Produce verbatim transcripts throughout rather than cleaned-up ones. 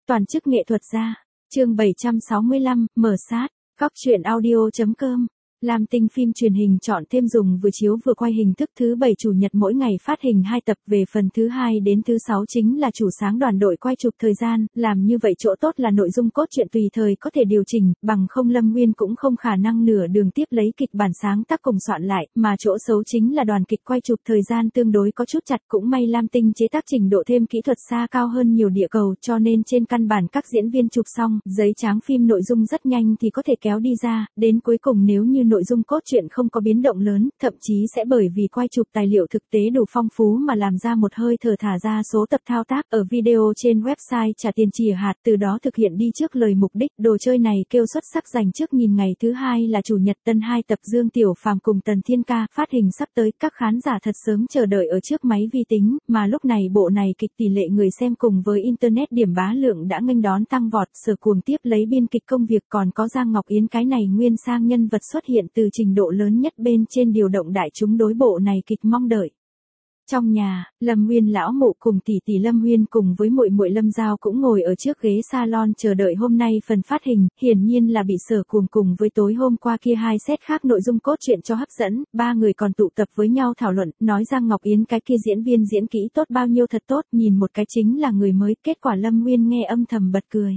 Toàn chức nghệ thuật gia. Chương bảy trăm sáu mươi lăm, mở sát. Góc truyện audio.com. Lam Tinh phim truyền hình chọn thêm dùng vừa chiếu vừa quay hình thức thứ bảy chủ nhật mỗi ngày phát hình hai tập, về phần thứ hai đến thứ sáu chính là chủ sáng đoàn đội quay chụp thời gian, làm như vậy chỗ tốt là nội dung cốt truyện tùy thời có thể điều chỉnh, bằng không Lâm Nguyên cũng không khả năng nửa đường tiếp lấy kịch bản sáng tác cùng soạn lại, mà chỗ xấu chính là đoàn kịch quay chụp thời gian tương đối có chút chặt, cũng may Lam Tinh chế tác trình độ thêm kỹ thuật xa cao hơn nhiều địa cầu, cho nên trên căn bản các diễn viên chụp xong, giấy trắng phim nội dung rất nhanh thì có thể kéo đi ra, đến cuối cùng nếu như nội dung cốt truyện không có biến động lớn, thậm chí sẽ bởi vì quay chụp tài liệu thực tế đủ phong phú mà làm ra một hơi thở thả ra số tập thao tác ở video trên website trả tiền chìa hạt, từ đó thực hiện đi trước lời mục đích. Đồ chơi này kêu xuất sắc dành trước nhìn ngày thứ hai là chủ nhật tân hai tập Dương Tiểu Phàm cùng Tần Thiên Ca, phát hình sắp tới, các khán giả thật sớm chờ đợi ở trước máy vi tính, mà lúc này bộ này kịch tỷ lệ người xem cùng với internet điểm bá lượng đã nghênh đón tăng vọt, Sở Cuồng tiếp lấy biên kịch công việc, còn có Giang Ngọc Yến cái này nguyên sang nhân vật xuất hiện từ trình độ lớn nhất bên trên điều động đại chúng đối bộ này kịch mong đợi. Trong nhà, Lâm Nguyên lão mụ cùng tỷ tỷ Lâm Huyên cùng với muội muội Lâm Giao cũng ngồi ở trước ghế salon chờ đợi hôm nay phần phát hình, hiển nhiên là bị Sở Cuồng cùng với tối hôm qua kia hai set khác nội dung cốt truyện cho hấp dẫn, ba người còn tụ tập với nhau thảo luận, nói Giang Ngọc Yến cái kia diễn viên diễn kỹ tốt bao nhiêu, thật tốt, nhìn một cái chính là người mới, kết quả Lâm Nguyên nghe âm thầm bật cười.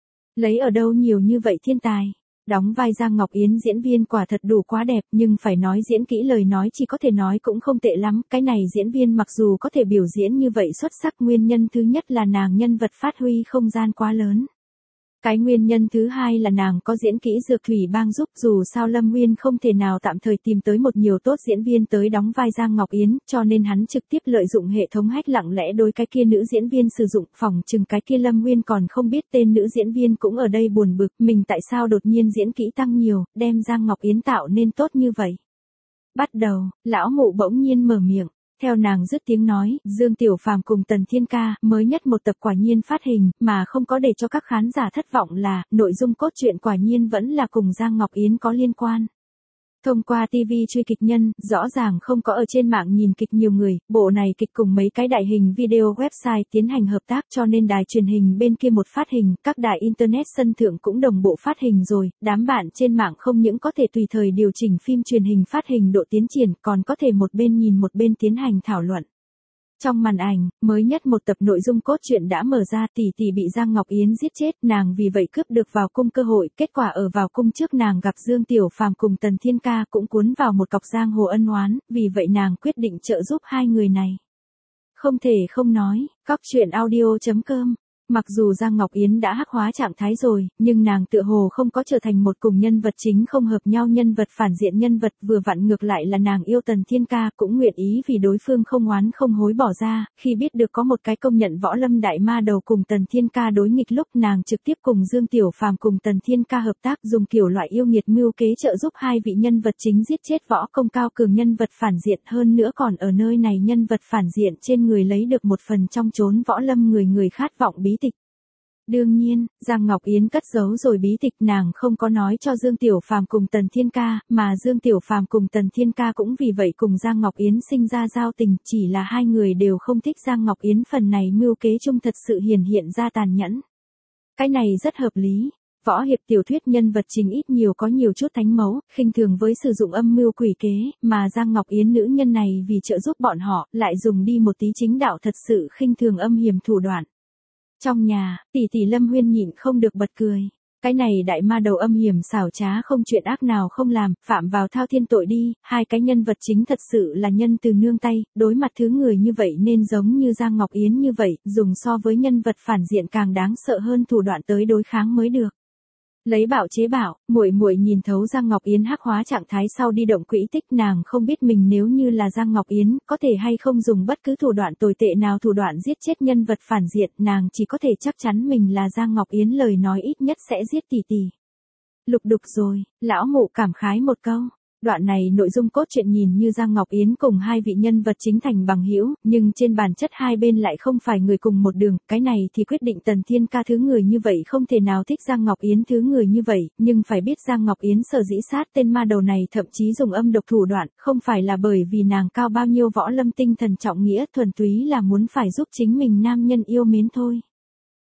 Lấy ở đâu nhiều như vậy thiên tài? Đóng vai Giang Ngọc Yến diễn viên quả thật đủ quá đẹp, nhưng phải nói diễn kỹ lời nói chỉ có thể nói cũng không tệ lắm, cái này diễn viên mặc dù có thể biểu diễn như vậy xuất sắc, nguyên nhân thứ nhất là nàng nhân vật phát huy không gian quá lớn. Cái nguyên nhân thứ hai là nàng có diễn kỹ dược thủy bang giúp, dù sao Lâm Nguyên không thể nào tạm thời tìm tới một nhiều tốt diễn viên tới đóng vai Giang Ngọc Yến, cho nên hắn trực tiếp lợi dụng hệ thống hack lặng lẽ đối cái kia nữ diễn viên sử dụng, phỏng chừng cái kia Lâm Nguyên còn không biết tên nữ diễn viên cũng ở đây buồn bực, mình tại sao đột nhiên diễn kỹ tăng nhiều, đem Giang Ngọc Yến tạo nên tốt như vậy. Bắt đầu, lão mụ bỗng nhiên mở miệng. Theo nàng dứt tiếng nói, Dương Tiểu Phàm cùng Tần Thiên Ca, mới nhất một tập quả nhiên phát hình, mà không có để cho các khán giả thất vọng là, nội dung cốt truyện quả nhiên vẫn là cùng Giang Ngọc Yến có liên quan. Thông qua ti vi truy kịch nhân, rõ ràng không có ở trên mạng nhìn kịch nhiều người, bộ này kịch cùng mấy cái đại hình video website tiến hành hợp tác, cho nên đài truyền hình bên kia một phát hình, các đài internet sân thượng cũng đồng bộ phát hình rồi, đám bạn trên mạng không những có thể tùy thời điều chỉnh phim truyền hình phát hình độ tiến triển, còn có thể một bên nhìn một bên tiến hành thảo luận. Trong màn ảnh, mới nhất một tập nội dung cốt truyện đã mở ra, tỷ tỷ bị Giang Ngọc Yến giết chết, nàng vì vậy cướp được vào cung cơ hội, kết quả ở vào cung trước nàng gặp Dương Tiểu Phàm cùng Tần Thiên Ca cũng cuốn vào một cọc giang hồ ân oán, vì vậy nàng quyết định trợ giúp hai người này. Không thể không nói, góc truyện audio.com. Mặc dù Giang Ngọc Yến đã hắc hóa trạng thái rồi, nhưng nàng tựa hồ không có trở thành một cùng nhân vật chính không hợp nhau nhân vật phản diện nhân vật, vừa vặn ngược lại là nàng yêu Tần Thiên Ca, cũng nguyện ý vì đối phương không oán không hối bỏ ra, khi biết được có một cái công nhận võ lâm đại ma đầu cùng Tần Thiên Ca đối nghịch lúc nàng trực tiếp cùng Dương Tiểu Phàm cùng Tần Thiên Ca hợp tác, dùng kiểu loại yêu nghiệt mưu kế trợ giúp hai vị nhân vật chính giết chết võ công cao cường nhân vật phản diện, hơn nữa còn ở nơi này nhân vật phản diện trên người lấy được một phần trong chốn võ lâm người người khát vọng bí tịch. Đương nhiên, Giang Ngọc Yến cất giấu rồi bí tịch, nàng không có nói cho Dương Tiểu Phàm cùng Tần Thiên Ca, mà Dương Tiểu Phàm cùng Tần Thiên Ca cũng vì vậy cùng Giang Ngọc Yến sinh ra giao tình, chỉ là hai người đều không thích Giang Ngọc Yến phần này mưu kế chung thật sự hiển hiện ra tàn nhẫn. Cái này rất hợp lý. Võ hiệp tiểu thuyết nhân vật chính ít nhiều có nhiều chút thánh mẫu, khinh thường với sử dụng âm mưu quỷ kế, mà Giang Ngọc Yến nữ nhân này vì trợ giúp bọn họ, lại dùng đi một tí chính đạo, thật sự khinh thường âm hiểm thủ đoạn. Trong nhà, tỷ tỷ Lâm Huyên nhịn không được bật cười. Cái này đại ma đầu âm hiểm xảo trá không chuyện ác nào không làm, phạm vào thao thiên tội đi, hai cái nhân vật chính thật sự là nhân từ nương tay, đối mặt thứ người như vậy nên giống như Giang Ngọc Yến như vậy, dùng so với nhân vật phản diện càng đáng sợ hơn thủ đoạn tới đối kháng mới được. Lấy bảo chế bảo, muội muội nhìn thấu Giang Ngọc Yến hắc hóa trạng thái sau đi động quỹ tích, nàng không biết mình nếu như là Giang Ngọc Yến, có thể hay không dùng bất cứ thủ đoạn tồi tệ nào thủ đoạn giết chết nhân vật phản diện, nàng chỉ có thể chắc chắn mình là Giang Ngọc Yến lời nói ít nhất sẽ giết tỷ tỷ. Lục đục rồi, lão mụ cảm khái một câu. Đoạn này nội dung cốt truyện nhìn như Giang Ngọc Yến cùng hai vị nhân vật chính thành bằng hữu, nhưng trên bản chất hai bên lại không phải người cùng một đường, cái này thì quyết định Tần Thiên Ca thứ người như vậy không thể nào thích Giang Ngọc Yến thứ người như vậy, nhưng phải biết Giang Ngọc Yến sở dĩ sát tên ma đầu này thậm chí dùng âm độc thủ đoạn, không phải là bởi vì nàng cao bao nhiêu võ lâm tinh thần trọng nghĩa, thuần túy là muốn phải giúp chính mình nam nhân yêu mến thôi.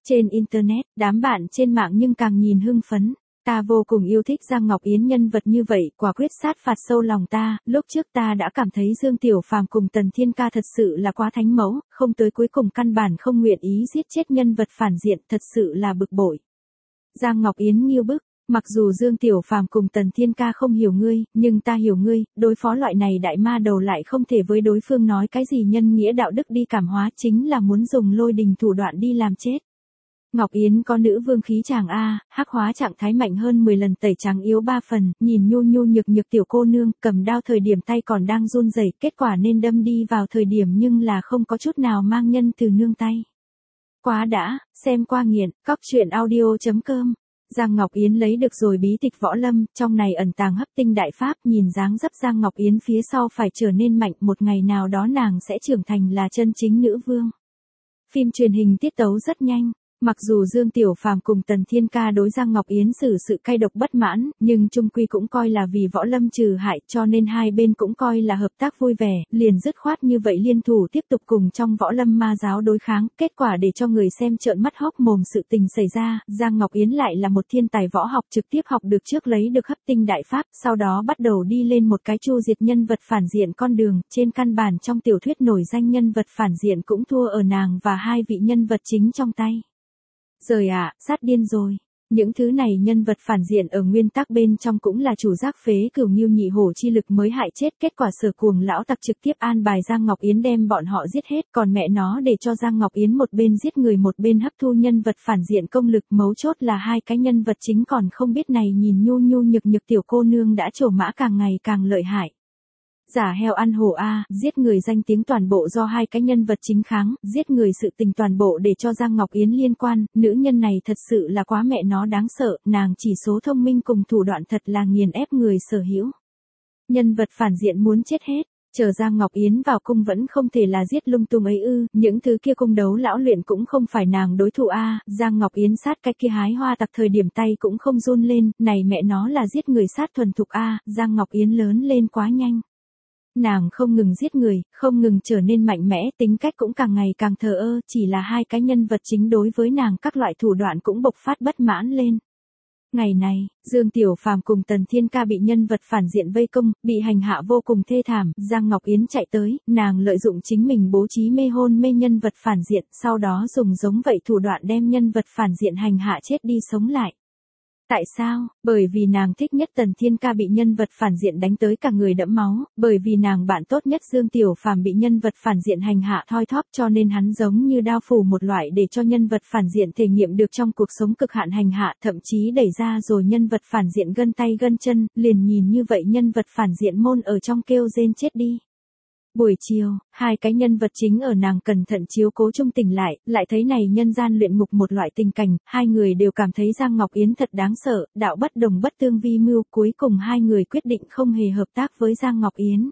Trên Internet, đám bạn trên mạng nhưng càng nhìn hưng phấn. Ta vô cùng yêu thích Giang Ngọc Yến, nhân vật như vậy, quả quyết sát phạt sâu lòng ta. Lúc trước ta đã cảm thấy Dương Tiểu Phàm cùng Tần Thiên Ca thật sự là quá thánh mẫu, không tới cuối cùng căn bản không nguyện ý giết chết nhân vật phản diện, thật sự là bực bội. Giang Ngọc Yến nghiêu bức. Mặc dù Dương Tiểu Phàm cùng Tần Thiên Ca không hiểu ngươi, nhưng ta hiểu ngươi, đối phó loại này đại ma đầu lại không thể với đối phương nói cái gì nhân nghĩa đạo đức đi cảm hóa, chính là muốn dùng lôi đình thủ đoạn đi làm chết. Ngọc Yến có nữ vương khí chàng A, hắc hóa trạng thái mạnh hơn mười lần, tẩy trắng yếu ba phần, nhìn nhu nhu nhược nhược tiểu cô nương, cầm đao thời điểm tay còn đang run rẩy, kết quả nên đâm đi vào thời điểm nhưng là không có chút nào mang nhân từ nương tay. Quá đã, xem qua nghiện, cóc truyện audio chấm com. Giang Ngọc Yến lấy được rồi bí tịch võ lâm, trong này ẩn tàng hấp tinh đại pháp, nhìn dáng dấp Giang Ngọc Yến phía sau phải trở nên mạnh, một ngày nào đó nàng sẽ trưởng thành là chân chính nữ vương. Phim truyền hình tiết tấu rất nhanh. Mặc dù Dương Tiểu Phàm cùng Tần Thiên Ca đối Giang Ngọc Yến xử sự cay độc bất mãn, nhưng chung quy cũng coi là vì võ lâm trừ hại, cho nên hai bên cũng coi là hợp tác vui vẻ, liền dứt khoát như vậy liên thủ tiếp tục cùng trong võ lâm ma giáo đối kháng. Kết quả để cho người xem trợn mắt hốc mồm, sự tình xảy ra, Giang Ngọc Yến lại là một thiên tài võ học, trực tiếp học được trước lấy được hấp tinh đại pháp, sau đó bắt đầu đi lên một cái chu diệt nhân vật phản diện con đường, trên căn bản trong tiểu thuyết nổi danh nhân vật phản diện cũng thua ở nàng và hai vị nhân vật chính trong tay. Rời ạ, à, sát điên rồi. Những thứ này nhân vật phản diện ở nguyên tắc bên trong cũng là chủ giác phế cửu nghiêu nhị hổ chi lực mới hại chết, kết quả Sở Cuồng lão tặc trực tiếp an bài Giang Ngọc Yến đem bọn họ giết hết, còn mẹ nó để cho Giang Ngọc Yến một bên giết người một bên hấp thu nhân vật phản diện công lực, mấu chốt là hai cái nhân vật chính còn không biết này, nhìn nhu nhu nhược nhược tiểu cô nương đã trổ mã càng ngày càng lợi hại. Giả heo ăn hổ A, giết người danh tiếng toàn bộ do hai cái nhân vật chính kháng, giết người sự tình toàn bộ để cho Giang Ngọc Yến liên quan, nữ nhân này thật sự là quá mẹ nó đáng sợ, nàng chỉ số thông minh cùng thủ đoạn thật là nghiền ép người sở hữu. Nhân vật phản diện muốn chết hết, chờ Giang Ngọc Yến vào cung vẫn không thể là giết lung tung ấy ư, những thứ kia cung đấu lão luyện cũng không phải nàng đối thủ A, Giang Ngọc Yến sát cái kia hái hoa tặc thời điểm tay cũng không run lên, này mẹ nó là giết người sát thuần thục A, Giang Ngọc Yến lớn lên quá nhanh. Nàng không ngừng giết người, không ngừng trở nên mạnh mẽ, tính cách cũng càng ngày càng thờ ơ, chỉ là hai cái nhân vật chính đối với nàng các loại thủ đoạn cũng bộc phát bất mãn lên. Ngày này, Dương Tiểu Phàm cùng Tần Thiên Ca bị nhân vật phản diện vây công, bị hành hạ vô cùng thê thảm, Giang Ngọc Yến chạy tới, nàng lợi dụng chính mình bố trí mê hôn mê nhân vật phản diện, sau đó dùng giống vậy thủ đoạn đem nhân vật phản diện hành hạ chết đi sống lại. Tại sao? Bởi vì nàng thích nhất Tần Thiên Ca bị nhân vật phản diện đánh tới cả người đẫm máu, bởi vì nàng bạn tốt nhất Dương Tiểu Phàm bị nhân vật phản diện hành hạ thoi thóp, cho nên hắn giống như đao phủ một loại để cho nhân vật phản diện thể nghiệm được trong cuộc sống cực hạn hành hạ, thậm chí đẩy ra rồi nhân vật phản diện gân tay gân chân, liền nhìn như vậy nhân vật phản diện môn ở trong kêu rên chết đi. Buổi chiều, hai cái nhân vật chính ở nàng cẩn thận chiếu cố chung tỉnh lại, lại thấy này nhân gian luyện ngục một loại tình cảnh, hai người đều cảm thấy Giang Ngọc Yến thật đáng sợ, đạo bất đồng bất tương vi mưu, cuối cùng hai người quyết định không hề hợp tác với Giang Ngọc Yến.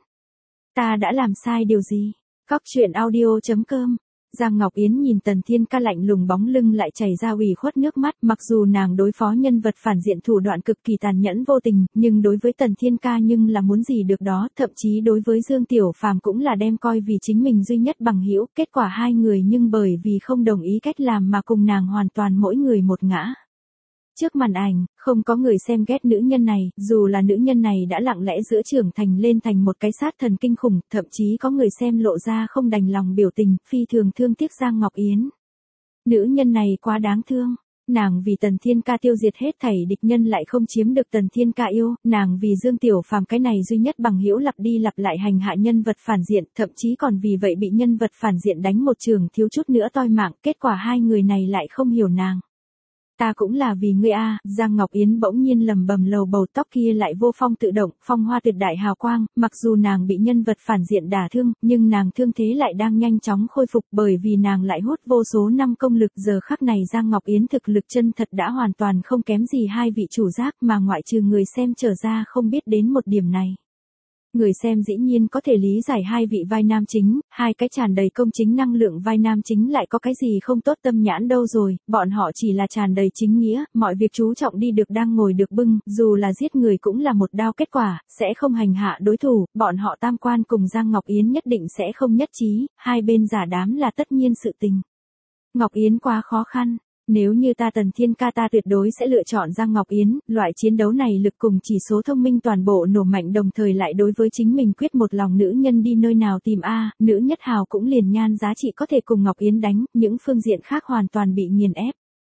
Ta đã làm sai điều gì? Cóc truyện audio chấm com. Giang Ngọc Yến nhìn Tần Thiên Ca lạnh lùng bóng lưng lại chảy ra ủy khuất nước mắt, mặc dù nàng đối phó nhân vật phản diện thủ đoạn cực kỳ tàn nhẫn vô tình, nhưng đối với Tần Thiên Ca nhưng là muốn gì được đó, thậm chí đối với Dương Tiểu Phàm cũng là đem coi vì chính mình duy nhất bằng hữu, kết quả hai người nhưng bởi vì không đồng ý cách làm mà cùng nàng hoàn toàn mỗi người một ngã. Trước màn ảnh, không có người xem ghét nữ nhân này, dù là nữ nhân này đã lặng lẽ giữa trưởng thành lên thành một cái sát thần kinh khủng, thậm chí có người xem lộ ra không đành lòng biểu tình, phi thường thương tiếc Giang Ngọc Yến. Nữ nhân này quá đáng thương, nàng vì Tần Thiên Ca tiêu diệt hết thảy địch nhân lại không chiếm được Tần Thiên Ca yêu, nàng vì Dương Tiểu Phàm cái này duy nhất bằng hữu lặp đi lặp lại hành hạ nhân vật phản diện, thậm chí còn vì vậy bị nhân vật phản diện đánh một trường thiếu chút nữa toi mạng, kết quả hai người này lại không hiểu nàng. Ta cũng là vì ngươi a, Giang Ngọc Yến bỗng nhiên lầm bầm lầu bầu, tóc kia lại vô phong tự động, phong hoa tuyệt đại hào quang, mặc dù nàng bị nhân vật phản diện đả thương, nhưng nàng thương thế lại đang nhanh chóng khôi phục bởi vì nàng lại hút vô số năm công lực, giờ khắc này Giang Ngọc Yến thực lực chân thật đã hoàn toàn không kém gì hai vị chủ giác mà ngoại trừ người xem trở ra không biết đến một điểm này. Người xem dĩ nhiên có thể lý giải hai vị vai nam chính, hai cái tràn đầy công chính năng lượng vai nam chính lại có cái gì không tốt tâm nhãn đâu rồi, bọn họ chỉ là tràn đầy chính nghĩa, mọi việc chú trọng đi được đang ngồi được bưng, dù là giết người cũng là một đao kết quả, sẽ không hành hạ đối thủ, bọn họ tam quan cùng Giang Ngọc Yến nhất định sẽ không nhất trí, hai bên giả đám là tất nhiên sự tình. Ngọc Yến quá khó khăn. Nếu như ta Tần Thiên Ca ta tuyệt đối sẽ lựa chọn Giang Ngọc Yến, loại chiến đấu này lực cùng chỉ số thông minh toàn bộ nổ mạnh đồng thời lại đối với chính mình quyết một lòng nữ nhân đi nơi nào tìm a, nữ nhất hào cũng liền nhan giá trị có thể cùng Ngọc Yến đánh, những phương diện khác hoàn toàn bị nghiền ép.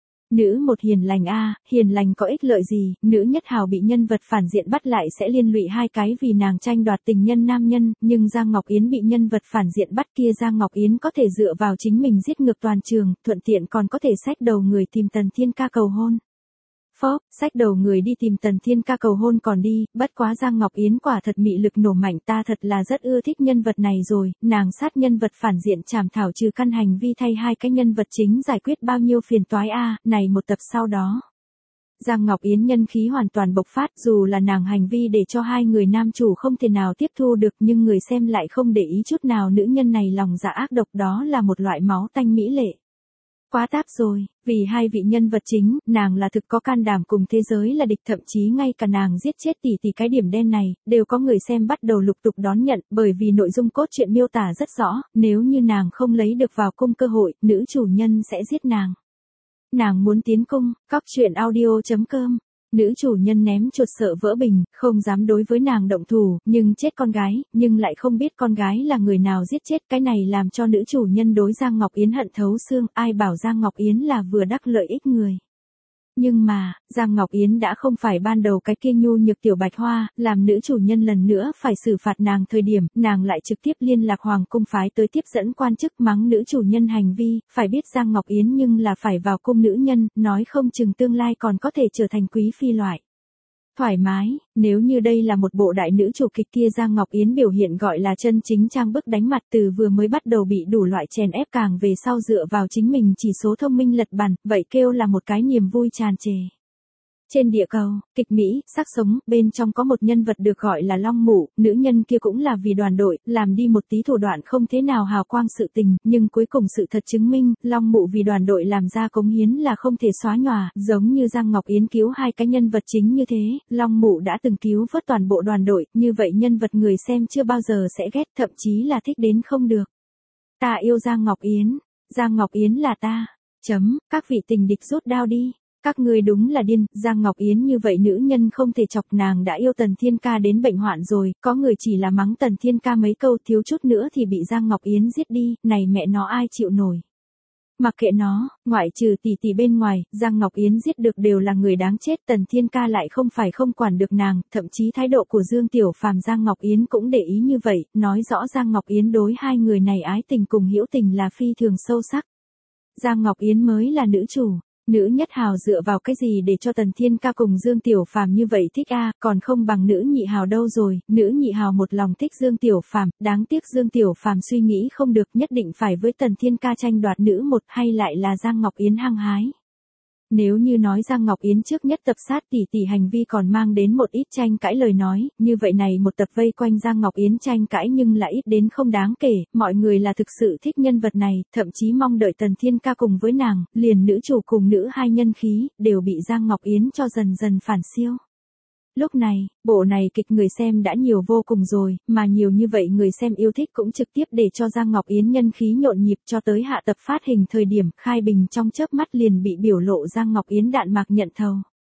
Nữ một hiền lành a, hiền lành có ích lợi gì, nữ nhất hào bị nhân vật phản diện bắt lại sẽ liên lụy hai cái vì nàng tranh đoạt tình nhân nam nhân, nhưng Giang Ngọc Yến bị nhân vật phản diện bắt kia Giang Ngọc Yến có thể dựa vào chính mình giết ngược toàn trường, thuận tiện còn có thể xách đầu người tìm Tần Thiên Ca cầu hôn. Phóp, xách đầu người đi tìm Tần Thiên Ca cầu hôn còn đi, bất quá Giang Ngọc Yến quả thật mị lực nổ mạnh, ta thật là rất ưa thích nhân vật này rồi, nàng sát nhân vật phản diện chảm thảo trừ căn hành vi thay hai cái nhân vật chính giải quyết bao nhiêu phiền toái a, này một tập sau đó. Giang Ngọc Yến nhân khí hoàn toàn bộc phát, dù là nàng hành vi để cho hai người nam chủ không thể nào tiếp thu được nhưng người xem lại không để ý chút nào, nữ nhân này lòng dạ ác độc, đó là một loại máu tanh mỹ lệ. Quá táp rồi, vì hai vị nhân vật chính, nàng là thực có can đảm cùng thế giới là địch, thậm chí ngay cả nàng giết chết tỷ tỷ cái điểm đen này, đều có người xem bắt đầu lục tục đón nhận, bởi vì nội dung cốt truyện miêu tả rất rõ, nếu như nàng không lấy được vào cung cơ hội, nữ chủ nhân sẽ giết nàng. Nàng muốn tiến cung, cóc truyện audio chấm com. Nữ chủ nhân ném chuột sợ vỡ bình, không dám đối với nàng động thủ, nhưng chết con gái, nhưng lại không biết con gái là người nào giết chết, cái này làm cho nữ chủ nhân đối Giang Ngọc Yến hận thấu xương, ai bảo Giang Ngọc Yến là vừa đắc lợi ích người. Nhưng mà, Giang Ngọc Yến đã không phải ban đầu cái kia nhu nhược tiểu bạch hoa, làm nữ chủ nhân lần nữa phải xử phạt nàng thời điểm, nàng lại trực tiếp liên lạc hoàng cung phái tới tiếp dẫn quan chức mắng nữ chủ nhân hành vi, phải biết Giang Ngọc Yến nhưng là phải vào cung nữ nhân, nói không chừng tương lai còn có thể trở thành quý phi loại. Thoải mái, nếu như đây là một bộ đại nữ chủ kịch kia Giang Ngọc Yến biểu hiện gọi là chân chính trang bức đánh mặt, từ vừa mới bắt đầu bị đủ loại chèn ép càng về sau dựa vào chính mình chỉ số thông minh lật bàn, vậy kêu là một cái niềm vui tràn trề. Trên địa cầu, kịch Mỹ, sắc sống, bên trong có một nhân vật được gọi là Long Mụ, nữ nhân kia cũng là vì đoàn đội, làm đi một tí thủ đoạn không thế nào hào quang sự tình, nhưng cuối cùng sự thật chứng minh, Long Mụ vì đoàn đội làm ra cống hiến là không thể xóa nhòa, giống như Giang Ngọc Yến cứu hai cái nhân vật chính như thế, Long Mụ đã từng cứu vớt toàn bộ đoàn đội, như vậy nhân vật người xem chưa bao giờ sẽ ghét, thậm chí là thích đến không được. Ta yêu Giang Ngọc Yến, Giang Ngọc Yến là ta, chấm, các vị tình địch rút đao đi. Các ngươi đúng là điên, Giang Ngọc Yến như vậy nữ nhân không thể chọc, nàng đã yêu Tần Thiên Ca đến bệnh hoạn rồi, có người chỉ là mắng Tần Thiên Ca mấy câu thiếu chút nữa thì bị Giang Ngọc Yến giết đi, này mẹ nó ai chịu nổi. Mặc kệ nó, ngoại trừ tỷ tỷ bên ngoài, Giang Ngọc Yến giết được đều là người đáng chết, Tần Thiên Ca lại không phải không quản được nàng, thậm chí thái độ của Dương Tiểu Phàm Giang Ngọc Yến cũng để ý như vậy, nói rõ Giang Ngọc Yến đối hai người này ái tình cùng hữu tình là phi thường sâu sắc. Giang Ngọc Yến mới là nữ chủ. Nữ nhất hào dựa vào cái gì để cho Tần Thiên Ca cùng Dương Tiểu Phàm như vậy thích a, còn không bằng nữ nhị hào đâu rồi, nữ nhị hào một lòng thích Dương Tiểu Phàm, đáng tiếc Dương Tiểu Phàm suy nghĩ không được, nhất định phải với Tần Thiên Ca tranh đoạt nữ một, hay lại là Giang Ngọc Yến hăng hái. Nếu như nói Giang Ngọc Yến trước nhất tập sát tỷ tỷ hành vi còn mang đến một ít tranh cãi lời nói, như vậy này một tập vây quanh Giang Ngọc Yến tranh cãi nhưng là ít đến không đáng kể, mọi người là thực sự thích nhân vật này, thậm chí mong đợi Tần Thiên Ca cùng với nàng, liền nữ chủ cùng nữ hai nhân khí, đều bị Giang Ngọc Yến cho dần dần phản siêu. Lúc này, bộ này kịch người xem đã nhiều vô cùng rồi, mà nhiều như vậy người xem yêu thích cũng trực tiếp để cho Giang Ngọc Yến nhân khí nhộn nhịp cho tới hạ tập phát hình thời điểm khai bình trong chớp mắt liền bị biểu lộ Giang Ngọc Yến đạn mạc nhận thầu.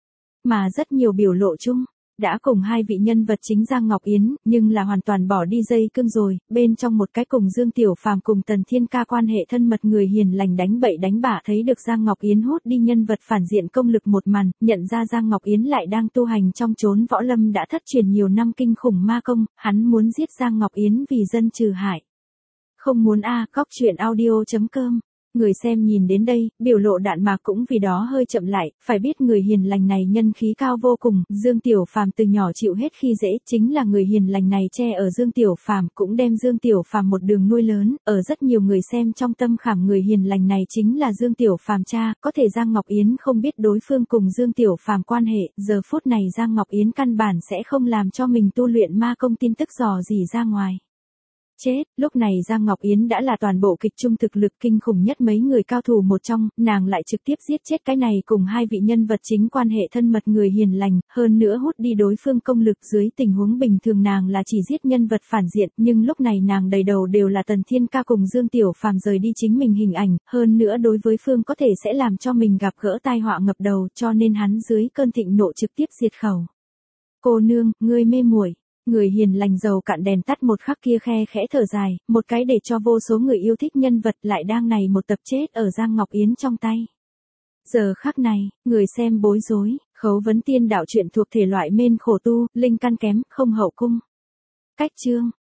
Mà rất nhiều biểu lộ chung, đã cùng hai vị nhân vật chính Giang Ngọc Yến, nhưng là hoàn toàn bỏ đi dây cương rồi, bên trong một cái cùng Dương Tiểu Phàm cùng Tần Thiên Ca quan hệ thân mật người hiền lành đánh bậy đánh bạ thấy được Giang Ngọc Yến hút đi nhân vật phản diện công lực một màn, nhận ra Giang Ngọc Yến lại đang tu hành trong chốn võ lâm đã thất truyền nhiều năm kinh khủng ma công, hắn muốn giết Giang Ngọc Yến vì dân trừ hại. Không muốn a, à, cóc truyện audio chấm com. Người xem nhìn đến đây, biểu lộ đạn mạc cũng vì đó hơi chậm lại, phải biết người hiền lành này nhân khí cao vô cùng, Dương Tiểu Phàm từ nhỏ chịu hết khi dễ, chính là người hiền lành này che ở Dương Tiểu Phàm cũng đem Dương Tiểu Phàm một đường nuôi lớn, ở rất nhiều người xem trong tâm khảm người hiền lành này chính là Dương Tiểu Phàm cha, có thể Giang Ngọc Yến không biết đối phương cùng Dương Tiểu Phàm quan hệ, giờ phút này Giang Ngọc Yến căn bản sẽ không làm cho mình tu luyện ma công tin tức dò dỉ ra ngoài. Chết, lúc này Giang Ngọc Yến đã là toàn bộ kịch trung thực lực kinh khủng nhất mấy người cao thủ một trong, nàng lại trực tiếp giết chết cái này cùng hai vị nhân vật chính quan hệ thân mật người hiền lành, hơn nữa hút đi đối phương công lực. Dưới tình huống bình thường nàng là chỉ giết nhân vật phản diện, nhưng lúc này nàng đầy đầu đều là Tần Thiên Ca cùng Dương Tiểu Phàm rời đi chính mình hình ảnh, hơn nữa đối với phương có thể sẽ làm cho mình gặp gỡ tai họa ngập đầu, cho nên hắn dưới cơn thịnh nộ trực tiếp diệt khẩu. Cô nương, ngươi mê muội. Người hiền lành dầu cạn đèn tắt một khắc kia khe khẽ thở dài, một cái để cho vô số người yêu thích nhân vật lại đang này một tập chết ở Giang Ngọc Yến trong tay. Giờ khắc này, người xem bối rối, Khấu Vấn Tiên đạo truyện thuộc thể loại mên khổ tu, linh căn kém, không hậu cung. Cách chương